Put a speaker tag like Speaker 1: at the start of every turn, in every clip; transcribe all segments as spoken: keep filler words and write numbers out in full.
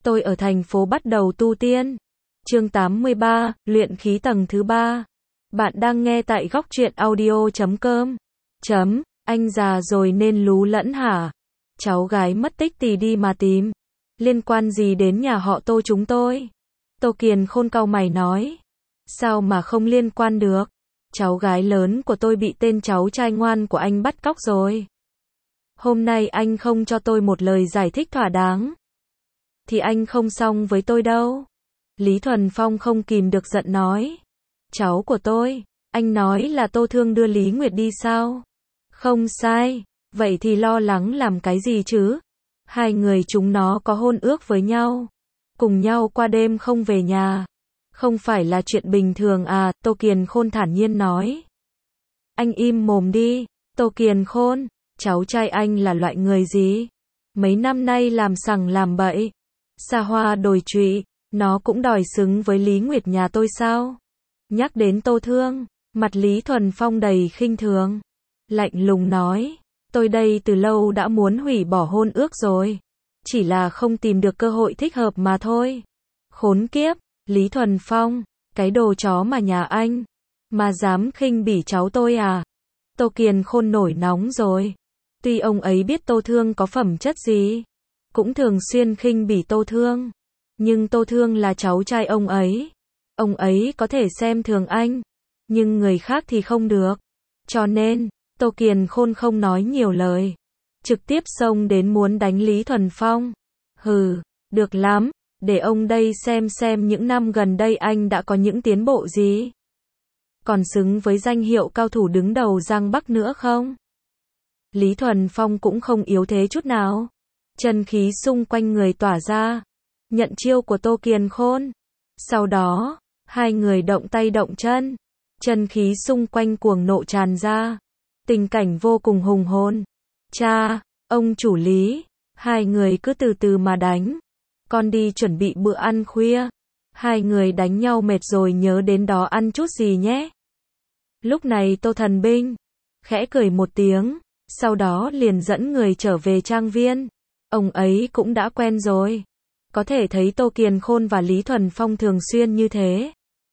Speaker 1: Tôi ở thành phố bắt đầu tu tiên. Chương tám mươi ba, luyện khí tầng thứ ba. Bạn đang nghe tại góc truyện audio chấm com. Chấm, anh già rồi nên lú lẫn hả? Cháu gái mất tích thì đi mà tìm. Liên quan gì đến nhà họ Tô chúng tôi? Tô Kiền Khôn cau mày nói. Sao mà không liên quan được? Cháu gái lớn của tôi bị tên cháu trai ngoan của anh bắt cóc rồi. Hôm nay anh không cho tôi một lời giải thích thỏa đáng, thì anh không xong với tôi đâu. Lý Thuần Phong không kìm được giận nói. Cháu của tôi, anh nói là Tô Thương đưa Lý Nguyệt đi sao? Không sai, vậy thì lo lắng làm cái gì chứ? Hai người chúng nó có hôn ước với nhau, cùng nhau qua đêm không về nhà. Không phải là chuyện bình thường à, Tô Kiền Khôn thản nhiên nói. Anh im mồm đi, Tô Kiền Khôn, cháu trai anh là loại người gì? Mấy năm nay làm sằng làm bậy, xa hoa đồi trụy, nó cũng đòi xứng với Lý Nguyệt nhà tôi sao? Nhắc đến Tô Thương, mặt Lý Thuần Phong đầy khinh thường, lạnh lùng nói, tôi đây từ lâu đã muốn hủy bỏ hôn ước rồi, chỉ là không tìm được cơ hội thích hợp mà thôi. Khốn kiếp, Lý Thuần Phong, cái đồ chó mà nhà anh, mà dám khinh bỉ cháu tôi à? Tô Kiền Khôn nổi nóng rồi. Tuy ông ấy biết Tô Thương có phẩm chất gì, cũng thường xuyên khinh bỉ Tô Thương, nhưng Tô Thương là cháu trai ông ấy. Ông ấy có thể xem thường anh, nhưng người khác thì không được. Cho nên, Tô Kiền Khôn không nói nhiều lời, trực tiếp xông đến muốn đánh Lý Thuần Phong. Hừ, được lắm, để ông đây xem xem những năm gần đây anh đã có những tiến bộ gì. Còn xứng với danh hiệu cao thủ đứng đầu Giang Bắc nữa không? Lý Thuần Phong cũng không yếu thế chút nào. Chân khí xung quanh người tỏa ra, nhận chiêu của Tô Kiền Khôn. Sau đó, hai người động tay động chân, chân khí xung quanh cuồng nộ tràn ra. Tình cảnh vô cùng hùng hồn. Cha, ông chủ Lý, hai người cứ từ từ mà đánh. Con đi chuẩn bị bữa ăn khuya. Hai người đánh nhau mệt rồi nhớ đến đó ăn chút gì nhé. Lúc này Tô Thần Binh khẽ cười một tiếng, sau đó liền dẫn người trở về trang viên. Ông ấy cũng đã quen rồi. Có thể thấy Tô Kiền Khôn và Lý Thuần Phong thường xuyên như thế.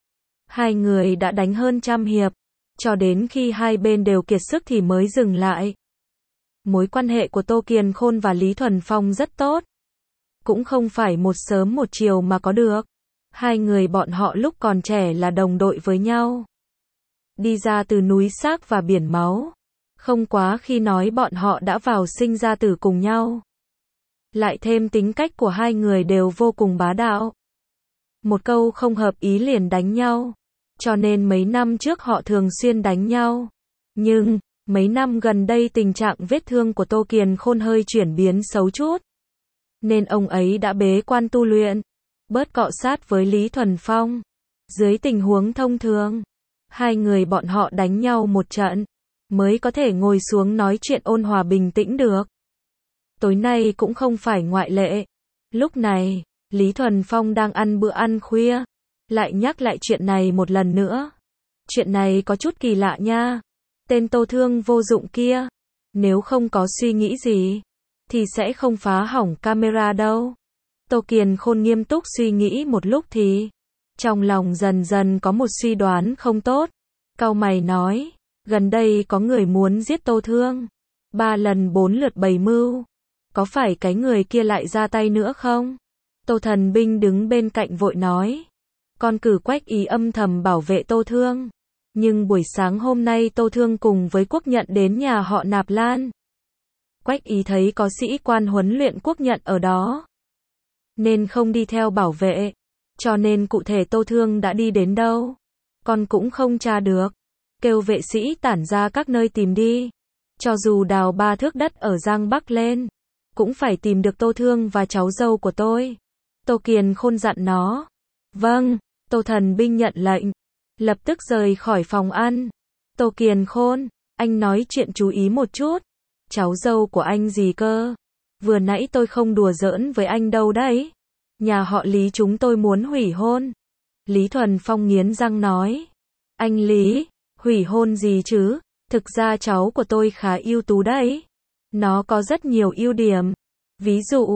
Speaker 1: Hai người đã đánh hơn trăm hiệp, cho đến khi hai bên đều kiệt sức thì mới dừng lại. Mối quan hệ của Tô Kiền Khôn và Lý Thuần Phong rất tốt. Cũng không phải một sớm một chiều mà có được. Hai người bọn họ lúc còn trẻ là đồng đội với nhau, đi ra từ núi xác và biển máu. Không quá khi nói bọn họ đã vào sinh ra tử cùng nhau. Lại thêm tính cách của hai người đều vô cùng bá đạo. Một câu không hợp ý liền đánh nhau. Cho nên mấy năm trước họ thường xuyên đánh nhau. Nhưng, mấy năm gần đây tình trạng vết thương của Tô Kiền Khôn hơi chuyển biến xấu chút. Nên ông ấy đã bế quan tu luyện, bớt cọ sát với Lý Thuần Phong. Dưới tình huống thông thường, hai người bọn họ đánh nhau một trận, mới có thể ngồi xuống nói chuyện ôn hòa bình tĩnh được. Tối nay cũng không phải ngoại lệ. Lúc này, Lý Thuần Phong đang ăn bữa ăn khuya, lại nhắc lại chuyện này một lần nữa. Chuyện này có chút kỳ lạ nha. Tên Tô Thương vô dụng kia, nếu không có suy nghĩ gì, thì sẽ không phá hỏng camera đâu. Tô Kiền Khôn nghiêm túc suy nghĩ một lúc thì, trong lòng dần dần có một suy đoán không tốt. Cau mày nói, gần đây có người muốn giết Tô Thương. Ba lần bốn lượt bày mưu. Có phải cái người kia lại ra tay nữa không? Tô Thần Binh đứng bên cạnh vội nói. Con cử Quách Ý âm thầm bảo vệ Tô Thương. Nhưng buổi sáng hôm nay Tô Thương cùng với Quốc Nhận đến nhà họ Nạp Lan. Quách Ý thấy có sĩ quan huấn luyện Quốc Nhận ở đó, nên không đi theo bảo vệ. Cho nên cụ thể Tô Thương đã đi đến đâu, con cũng không tra được. Kêu vệ sĩ tản ra các nơi tìm đi. Cho dù đào ba thước đất ở Giang Bắc lên, cũng phải tìm được Tô Thương và cháu dâu của tôi. Tô Kiền Khôn dặn nó. Vâng, Tô Thần Binh nhận lệnh, lập tức rời khỏi phòng ăn. Tô Kiền Khôn, anh nói chuyện chú ý một chút. Cháu dâu của anh gì cơ? Vừa nãy tôi không đùa giỡn với anh đâu đấy. Nhà họ Lý chúng tôi muốn hủy hôn. Lý Thuần Phong nghiến răng nói. Anh Lý, hủy hôn gì chứ? Thực ra cháu của tôi khá ưu tú đấy. Nó có rất nhiều ưu điểm. Ví dụ,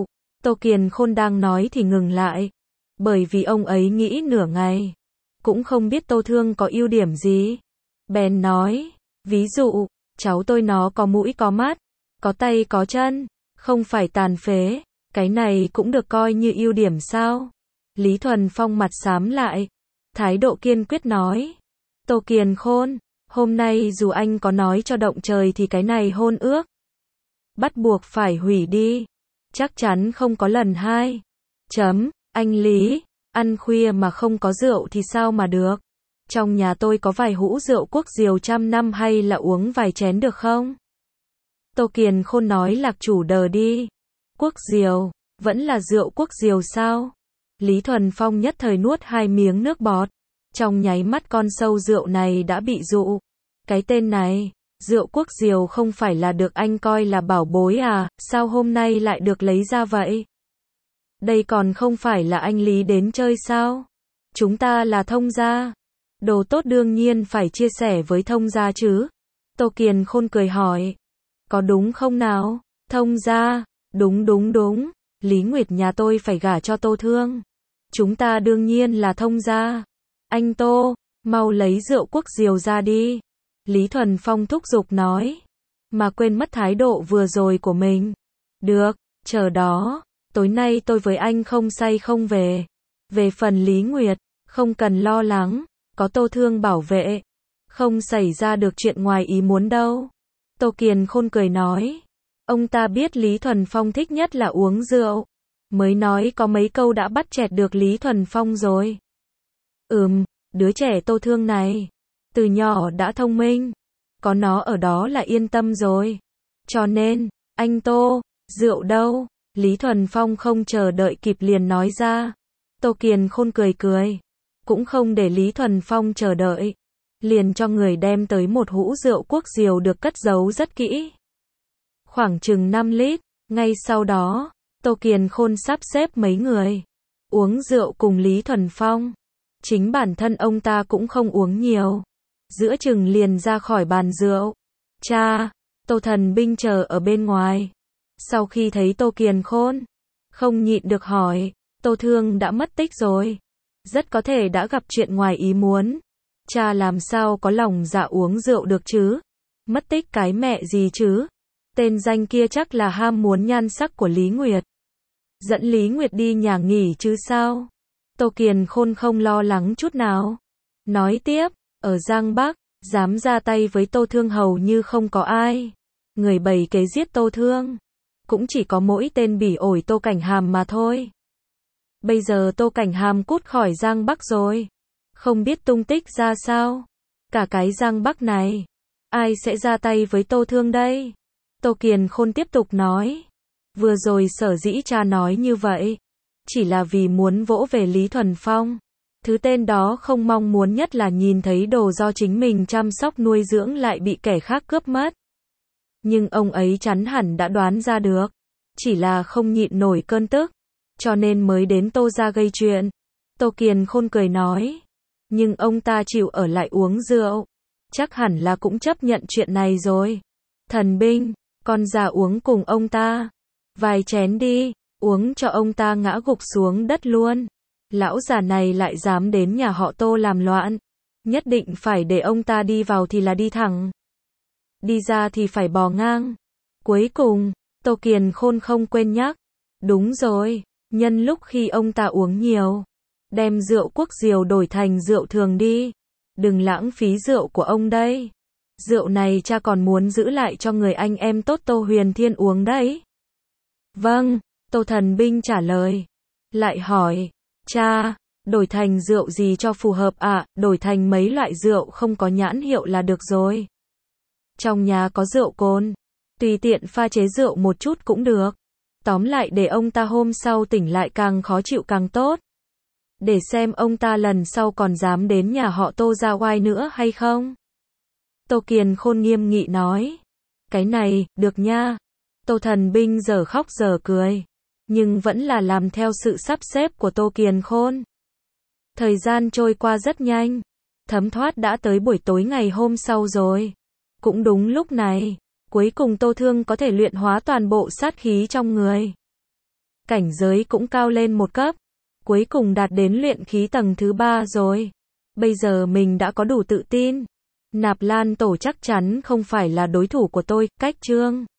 Speaker 1: Tô Kiền Khôn đang nói thì ngừng lại. Bởi vì ông ấy nghĩ nửa ngày. Cũng không biết Tô Thương có ưu điểm gì. Bèn nói, ví dụ, cháu tôi nó có mũi có mắt, có tay có chân, không phải tàn phế. Cái này cũng được coi như ưu điểm sao? Lý Thuần Phong mặt xám lại. Thái độ kiên quyết nói. Tô Kiền Khôn, hôm nay dù anh có nói cho động trời thì cái này hôn ước bắt buộc phải hủy đi. Chắc chắn không có lần hai. Chấm, anh Lý, ăn khuya mà không có rượu thì sao mà được. Trong nhà tôi có vài hũ rượu quốc diều trăm năm hay là uống vài chén được không? Tô Kiền Khôn nói lạc chủ đờ đi. Quốc diều, vẫn là rượu quốc diều sao? Lý Thuần Phong nhất thời nuốt hai miếng nước bọt. Trong nháy mắt con sâu rượu này đã bị dụ. Cái tên này, rượu quốc diều không phải là được anh coi là bảo bối à, sao hôm nay lại được lấy ra vậy? Đây còn không phải là anh Lý đến chơi sao? Chúng ta là thông gia. Đồ tốt đương nhiên phải chia sẻ với thông gia chứ. Tô Kiền Khôn cười hỏi. Có đúng không nào? Thông gia, đúng đúng đúng. Lý Nguyệt nhà tôi phải gả cho Tô Thương. Chúng ta đương nhiên là thông gia. Anh Tô, mau lấy rượu quốc diều ra đi. Lý Thuần Phong thúc giục nói. Mà quên mất thái độ vừa rồi của mình. Được, chờ đó. Tối nay tôi với anh không say không về. Về phần Lý Nguyệt, không cần lo lắng. Có Tô Thương bảo vệ. Không xảy ra được chuyện ngoài ý muốn đâu. Tô Kiền Khôn cười nói. Ông ta biết Lý Thuần Phong thích nhất là uống rượu. Mới nói có mấy câu đã bắt chẹt được Lý Thuần Phong rồi. Ừm, đứa trẻ Tô Thương này. Từ nhỏ đã thông minh. Có nó ở đó là yên tâm rồi. Cho nên, anh Tô, rượu đâu? Lý Thuần Phong không chờ đợi kịp liền nói ra. Tô Kiền Khôn cười cười. Cũng không để Lý Thuần Phong chờ đợi. Liền cho người đem tới một hũ rượu quốc diều được cất giấu rất kỹ. Khoảng chừng năm lít. Ngay sau đó, Tô Kiền Khôn sắp xếp mấy người uống rượu cùng Lý Thuần Phong. Chính bản thân ông ta cũng không uống nhiều. Giữa chừng liền ra khỏi bàn rượu. Cha, Tô Thần Binh chờ ở bên ngoài. Sau khi thấy Tô Kiền Khôn, không nhịn được hỏi, Tô Thương đã mất tích rồi. Rất có thể đã gặp chuyện ngoài ý muốn. Cha làm sao có lòng dạ uống rượu được chứ? Mất tích cái mẹ gì chứ? Tên danh kia chắc là ham muốn nhan sắc của Lý Nguyệt. Dẫn Lý Nguyệt đi nhà nghỉ chứ sao? Tô Kiền Khôn không lo lắng chút nào. Nói tiếp, ở Giang Bắc, dám ra tay với Tô Thương hầu như không có ai. Người bày kế giết Tô Thương. Cũng chỉ có mỗi tên bỉ ổi Tô Cảnh Hàm mà thôi. Bây giờ Tô Cảnh Hàm cút khỏi Giang Bắc rồi. Không biết tung tích ra sao. Cả cái Giang Bắc này, ai sẽ ra tay với Tô Thương đây? Tô Kiền Khôn tiếp tục nói. Vừa rồi sở dĩ cha nói như vậy. Chỉ là vì muốn vỗ về Lý Thuần Phong. Thứ tên đó không mong muốn nhất là nhìn thấy đồ do chính mình chăm sóc nuôi dưỡng lại bị kẻ khác cướp mất. Nhưng ông ấy chắn hẳn đã đoán ra được. Chỉ là không nhịn nổi cơn tức. Cho nên mới đến Tô gia gây chuyện. Tô Kiền Khôn cười nói. Nhưng ông ta chịu ở lại uống rượu. Chắc hẳn là cũng chấp nhận chuyện này rồi. Thần Binh, con ra uống cùng ông ta. Vài chén đi, uống cho ông ta ngã gục xuống đất luôn. Lão già này lại dám đến nhà họ Tô làm loạn. Nhất định phải để ông ta đi vào thì là đi thẳng. Đi ra thì phải bò ngang. Cuối cùng, Tô Kiền Khôn không quên nhắc. Đúng rồi, nhân lúc khi ông ta uống nhiều. Đem rượu quốc diều đổi thành rượu thường đi. Đừng lãng phí rượu của ông đây. Rượu này cha còn muốn giữ lại cho người anh em tốt Tô Huyền Thiên uống đấy. Vâng, Tô Thần Binh trả lời. Lại hỏi, cha, đổi thành rượu gì cho phù hợp ạ? À? Đổi thành mấy loại rượu không có nhãn hiệu là được rồi. Trong nhà có rượu cồn, tùy tiện pha chế rượu một chút cũng được. Tóm lại để ông ta hôm sau tỉnh lại càng khó chịu càng tốt. Để xem ông ta lần sau còn dám đến nhà họ Tô ra oai nữa hay không. Tô Kiền Khôn nghiêm nghị nói. Cái này, được nha. Tô Thần Binh giờ khóc giờ cười. Nhưng vẫn là làm theo sự sắp xếp của Tô Kiền Khôn. Thời gian trôi qua rất nhanh. Thấm thoát đã tới buổi tối ngày hôm sau rồi. Cũng đúng lúc này, cuối cùng Tô Thương có thể luyện hóa toàn bộ sát khí trong người. cảnh giới cũng cao lên một cấp. Cuối cùng đạt đến luyện khí tầng thứ ba rồi. Bây giờ mình đã có đủ tự tin. Nạp Lan Tổ chắc chắn không phải là đối thủ của tôi, cách chương.